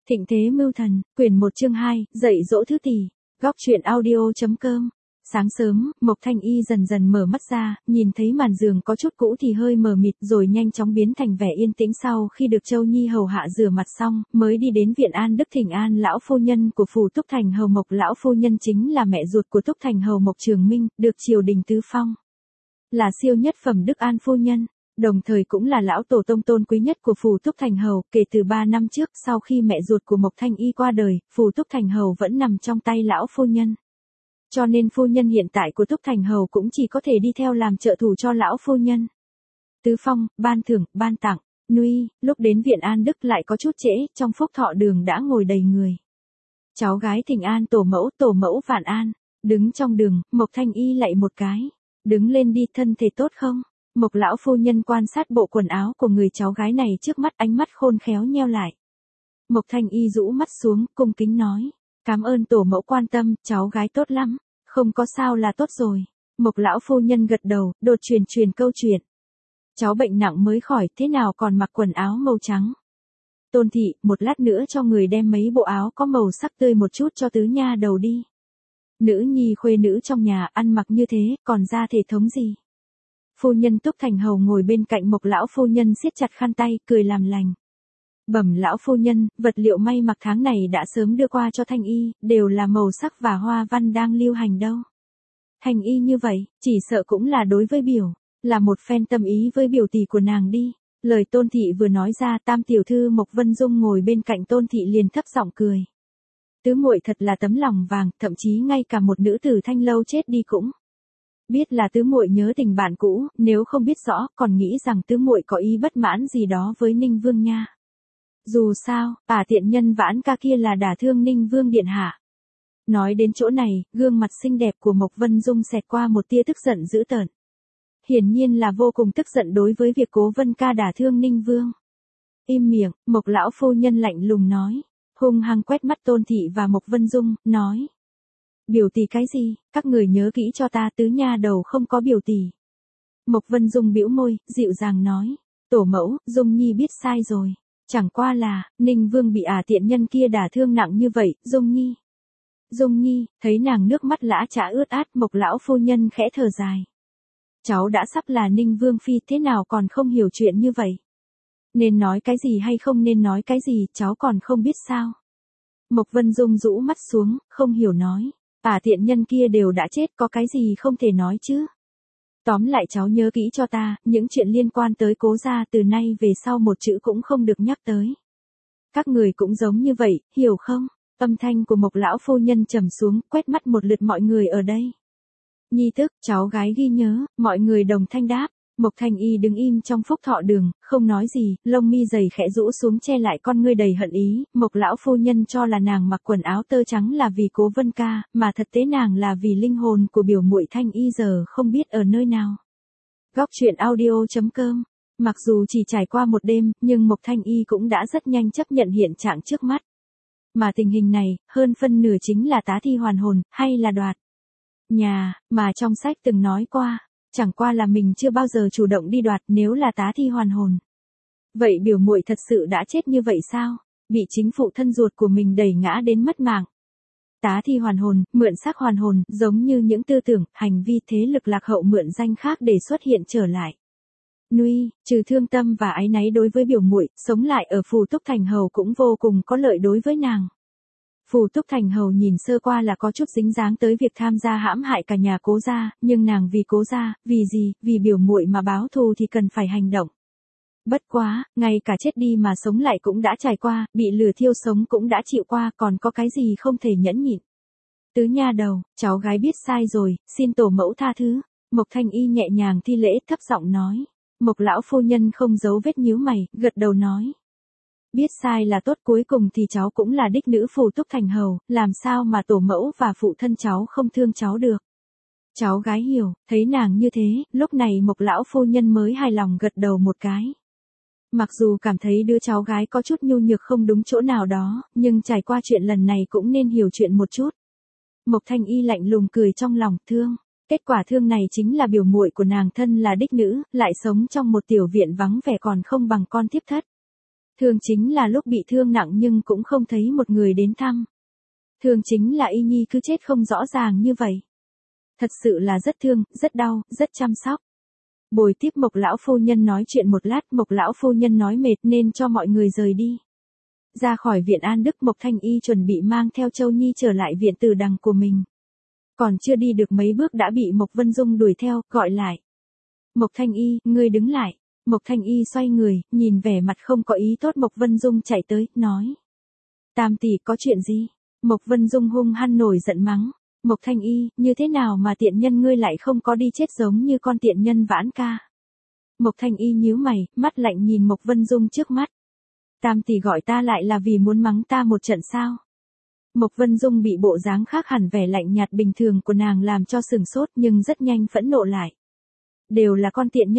Thịnh thế mưu thần, quyển 1 chương 2, dạy dỗ thứ tỷ. Góc truyện audio.com. Sáng sớm, Mộc Thanh Y dần dần mở mắt ra, nhìn thấy màn giường có chút cũ thì hơi mờ mịt rồi nhanh chóng biến thành vẻ yên tĩnh sau khi được Châu Nhi hầu hạ rửa mặt xong, mới đi đến viện An Đức thỉnh an lão phu nhân của phủ Túc Thành Hầu Mộc. Lão phu nhân chính là mẹ ruột của Túc Thành Hầu Mộc Trường Minh, được triều đình tứ phong là siêu nhất phẩm Đức An phu nhân. Đồng thời cũng là lão tổ tông tôn quý nhất của phủ Túc Thành Hầu. Kể từ 3 năm trước, sau khi mẹ ruột của Mộc Thanh Y qua đời, phủ Túc Thành Hầu vẫn nằm trong tay lão phu nhân. Cho nên phu nhân hiện tại của Túc Thành Hầu cũng chỉ có thể đi theo làm trợ thủ cho lão phu nhân. Tứ phong, ban thưởng, ban tặng, nuôi, lúc đến viện An Đức lại có chút trễ, trong phúc thọ đường đã ngồi đầy người. Cháu gái thỉnh an tổ mẫu vạn an. Đứng trong đường, Mộc Thanh Y lạy một cái. Đứng lên đi, thân thể tốt không? Mộc lão phu nhân quan sát bộ quần áo của người cháu gái này trước mắt, ánh mắt khôn khéo nheo lại. Mộc Thanh Y rũ mắt xuống, cung kính nói. Cảm ơn tổ mẫu quan tâm, cháu gái tốt lắm. Không có sao là tốt rồi. Mộc lão phu nhân gật đầu, đột truyền câu chuyện. Cháu bệnh nặng mới khỏi, thế nào còn mặc quần áo màu trắng? Tôn thị, một lát nữa cho người đem mấy bộ áo có màu sắc tươi một chút cho tứ nha đầu đi. Nữ nhi khuê nữ trong nhà ăn mặc như thế, còn ra thể thống gì? Phu nhân Túc Thành Hầu ngồi bên cạnh Mộc lão phu nhân siết chặt khăn tay, cười làm lành. Bẩm lão phu nhân, vật liệu may mặc tháng này đã sớm đưa qua cho Thanh Y, đều là màu sắc và hoa văn đang lưu hành đâu. Thanh Y như vậy, chỉ sợ cũng là đối với biểu, là một phen tâm ý với biểu tỷ của nàng đi. Lời Tôn thị vừa nói ra, tam tiểu thư Mộc Vân Dung ngồi bên cạnh Tôn thị liền thấp giọng cười. Tứ muội thật là tấm lòng vàng, thậm chí ngay cả một nữ tử Thanh Lâu chết đi cũng biết là tứ muội nhớ tình bạn cũ, nếu không biết rõ, còn nghĩ rằng tứ muội có ý bất mãn gì đó với Ninh Vương nha. Dù sao, tiện nhân Vãn ca kia là đả thương Ninh Vương điện hạ. Nói đến chỗ này, gương mặt xinh đẹp của Mộc Vân Dung xẹt qua một tia tức giận dữ tợn. Hiển nhiên là vô cùng tức giận đối với việc Cố Vân ca đả thương Ninh Vương. Im miệng, Mộc lão phu nhân lạnh lùng nói, hung hăng quét mắt Tôn thị và Mộc Vân Dung, nói. Biểu tỷ cái gì, các người nhớ kỹ cho ta, tứ nha đầu không có biểu tỷ. Mộc Vân Dung bĩu môi, dịu dàng nói, tổ mẫu, Dung Nhi biết sai rồi. Chẳng qua là, Ninh Vương bị tiện nhân kia đả thương nặng như vậy, Dung Nhi, thấy nàng nước mắt lã chã ướt át, Mộc lão phu nhân khẽ thở dài. Cháu đã sắp là Ninh Vương phi, thế nào còn không hiểu chuyện như vậy? Nên nói cái gì hay không nên nói cái gì, cháu còn không biết sao? Mộc Vân Dung rũ mắt xuống, không hiểu nói. Tiện nhân kia đều đã chết, có cái gì không thể nói chứ? Tóm lại cháu nhớ kỹ cho ta, những chuyện liên quan tới Cố gia từ nay về sau một chữ cũng không được nhắc tới. Các người cũng giống như vậy, hiểu không? Âm thanh của Mộc lão phu nhân trầm xuống, quét mắt một lượt mọi người ở đây. Nhi tức, cháu gái ghi nhớ, mọi người đồng thanh đáp. Mộc Thanh Y đứng im trong phúc thọ đường, không nói gì, lông mi dày khẽ rũ xuống che lại con ngươi đầy hận ý. Mộc lão phu nhân cho là nàng mặc quần áo tơ trắng là vì Cố Vân ca, mà thật tế nàng là vì linh hồn của biểu muội Thanh Y giờ không biết ở nơi nào. Góc truyện audio.com. Mặc dù chỉ trải qua một đêm, nhưng Mộc Thanh Y cũng đã rất nhanh chấp nhận hiện trạng trước mắt. Mà tình hình này, hơn phân nửa chính là tá thi hoàn hồn, hay là đoạt nhà, mà trong sách từng nói qua. Chẳng qua là mình chưa bao giờ chủ động đi đoạt, nếu là tá thi hoàn hồn. Vậy biểu muội thật sự đã chết như vậy sao? Bị chính phụ thân ruột của mình đẩy ngã đến mất mạng. Tá thi hoàn hồn, mượn xác hoàn hồn, giống như những tư tưởng, hành vi thế lực lạc hậu mượn danh khác để xuất hiện trở lại. Nuôi, trừ thương tâm và áy náy đối với biểu muội, sống lại ở phủ Túc Thành Hầu cũng vô cùng có lợi đối với nàng. Phủ Túc Thành Hầu nhìn sơ qua là có chút dính dáng tới việc tham gia hãm hại cả nhà Cố gia, nhưng nàng vì Cố gia, vì gì, vì biểu muội mà báo thù thì cần phải hành động. Bất quá, ngay cả chết đi mà sống lại cũng đã trải qua, bị lửa thiêu sống cũng đã chịu qua, còn có cái gì không thể nhẫn nhịn. Tứ nha đầu, cháu gái biết sai rồi, xin tổ mẫu tha thứ. Mộc Thanh Y nhẹ nhàng thi lễ, thấp giọng nói. Mộc lão phu nhân không giấu vết nhíu mày, gật đầu nói. Biết sai là tốt, cuối cùng thì cháu cũng là đích nữ phủ Túc Thành Hầu, làm sao mà tổ mẫu và phụ thân cháu không thương cháu được. Cháu gái hiểu, thấy nàng như thế, lúc này Mộc lão phu nhân mới hài lòng gật đầu một cái. Mặc dù cảm thấy đứa cháu gái có chút nhu nhược không đúng chỗ nào đó, nhưng trải qua chuyện lần này cũng nên hiểu chuyện một chút. Mộc Thanh Y lạnh lùng cười trong lòng, thương. Kết quả thương này chính là biểu muội của nàng thân là đích nữ, lại sống trong một tiểu viện vắng vẻ còn không bằng con thiếp thất. Thương chính là lúc bị thương nặng nhưng cũng không thấy một người đến thăm. Thương chính là y nhi cứ chết không rõ ràng như vậy. Thật sự là rất thương, rất đau, rất chăm sóc. Bồi tiếp Mộc lão phu nhân nói chuyện một lát, Mộc lão phu nhân nói mệt nên cho mọi người rời đi. Ra khỏi viện An Đức, Mộc Thanh Y chuẩn bị mang theo Châu Nhi trở lại viện Tử Đằng của mình. Còn chưa đi được mấy bước đã bị Mộc Vân Dung đuổi theo, gọi lại. Mộc Thanh Y, ngươi đứng lại. Mộc Thanh Y xoay người, nhìn vẻ mặt không có ý tốt Mộc Vân Dung chạy tới, nói. Tam tỷ có chuyện gì? Mộc Vân Dung hung hăng nổi giận mắng. Mộc Thanh Y, như thế nào mà tiện nhân ngươi lại không có đi chết giống như con tiện nhân Vãn ca? Mộc Thanh Y nhíu mày, mắt lạnh nhìn Mộc Vân Dung trước mắt. Tam tỷ gọi ta lại là vì muốn mắng ta một trận sao? Mộc Vân Dung bị bộ dáng khác hẳn vẻ lạnh nhạt bình thường của nàng làm cho sửng sốt nhưng rất nhanh phẫn nộ lại. Đều là con tiện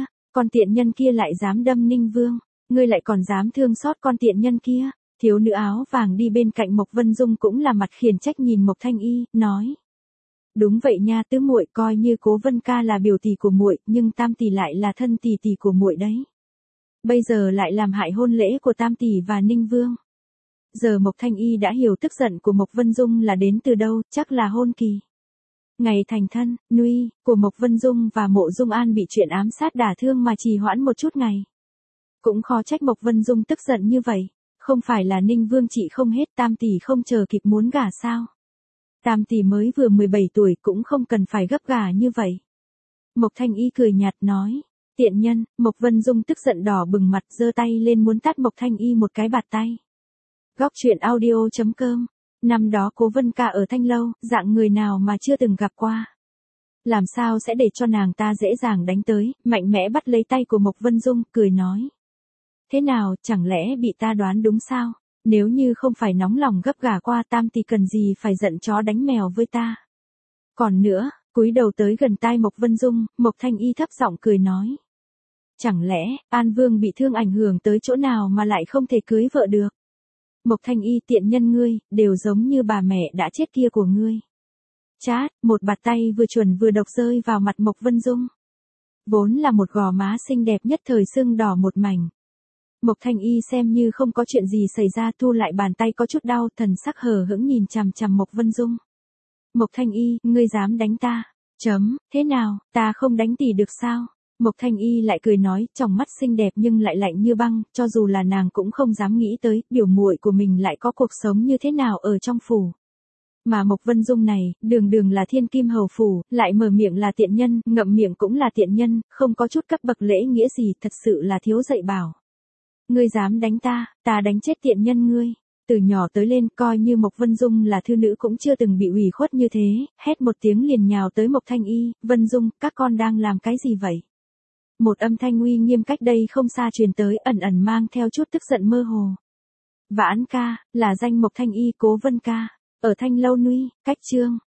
nhân kia lại dám đâm Ninh Vương, ngươi lại còn dám thương xót con tiện nhân kia. Thiếu nữ áo vàng đi bên cạnh Mộc Vân Dung cũng là mặt khiển trách nhìn Mộc Thanh Y, nói. Đúng vậy nha, tứ muội, coi như Cố Vân ca là biểu tỷ của muội, nhưng Tam tỷ lại là thân tỷ tỷ của muội đấy. Bây giờ lại làm hại hôn lễ của Tam tỷ và Ninh Vương. Giờ Mộc Thanh Y đã hiểu tức giận của Mộc Vân Dung là đến từ đâu, chắc là hôn kỳ. Ngày thành thân, nuy, của Mộc Vân Dung và Mộ Dung An bị chuyện ám sát đả thương mà trì hoãn một chút ngày. Cũng khó trách Mộc Vân Dung tức giận như vậy. Không phải là Ninh Vương chị không hết, Tam tỷ không chờ kịp muốn gả sao? Tam tỷ mới vừa 17 tuổi cũng không cần phải gấp gả như vậy. Mộc Thanh Y cười nhạt nói. Tiện nhân, Mộc Vân Dung tức giận đỏ bừng mặt giơ tay lên muốn tát Mộc Thanh Y một cái bạt tay. Góc truyện audio.com. Năm đó Cố Vân ca ở Thanh Lâu, dạng người nào mà chưa từng gặp qua. Làm sao sẽ để cho nàng ta dễ dàng đánh tới, mạnh mẽ bắt lấy tay của Mộc Vân Dung, cười nói. Thế nào, chẳng lẽ bị ta đoán đúng sao? Nếu như không phải nóng lòng gấp gả qua Tam thì cần gì phải giận chó đánh mèo với ta? Còn nữa, cúi đầu tới gần tai Mộc Vân Dung, Mộc Thanh Y thấp giọng cười nói. Chẳng lẽ, An Vương bị thương ảnh hưởng tới chỗ nào mà lại không thể cưới vợ được? Mộc Thanh Y, tiện nhân ngươi, đều giống như bà mẹ đã chết kia của ngươi. Chát, một bạt tay vừa chuẩn vừa độc rơi vào mặt Mộc Vân Dung. Vốn là một gò má xinh đẹp nhất thời sưng đỏ một mảnh. Mộc Thanh Y xem như không có chuyện gì xảy ra, thu lại bàn tay có chút đau, thần sắc hờ hững nhìn chằm chằm Mộc Vân Dung. Mộc Thanh Y, ngươi dám đánh ta? Thế nào, ta không đánh tỷ được sao? Mộc Thanh Y lại cười nói, trong mắt xinh đẹp nhưng lại lạnh như băng, cho dù là nàng cũng không dám nghĩ tới, biểu muội của mình lại có cuộc sống như thế nào ở trong phủ. Mà Mộc Vân Dung này, đường đường là thiên kim hầu phủ, lại mở miệng là tiện nhân, ngậm miệng cũng là tiện nhân, không có chút cấp bậc lễ nghĩa gì, thật sự là thiếu dạy bảo. Ngươi dám đánh ta, ta đánh chết tiện nhân ngươi. Từ nhỏ tới lên, coi như Mộc Vân Dung là thư nữ cũng chưa từng bị ủy khuất như thế, hét một tiếng liền nhào tới Mộc Thanh Y, Vân Dung, các con đang làm cái gì vậy? Một âm thanh uy nghiêm cách đây không xa truyền tới, ẩn ẩn mang theo chút tức giận mơ hồ. Vãn ca, là danh Mộc Thanh Y, Cố Vân ca, ở Thanh Lâu nuy, cách chương.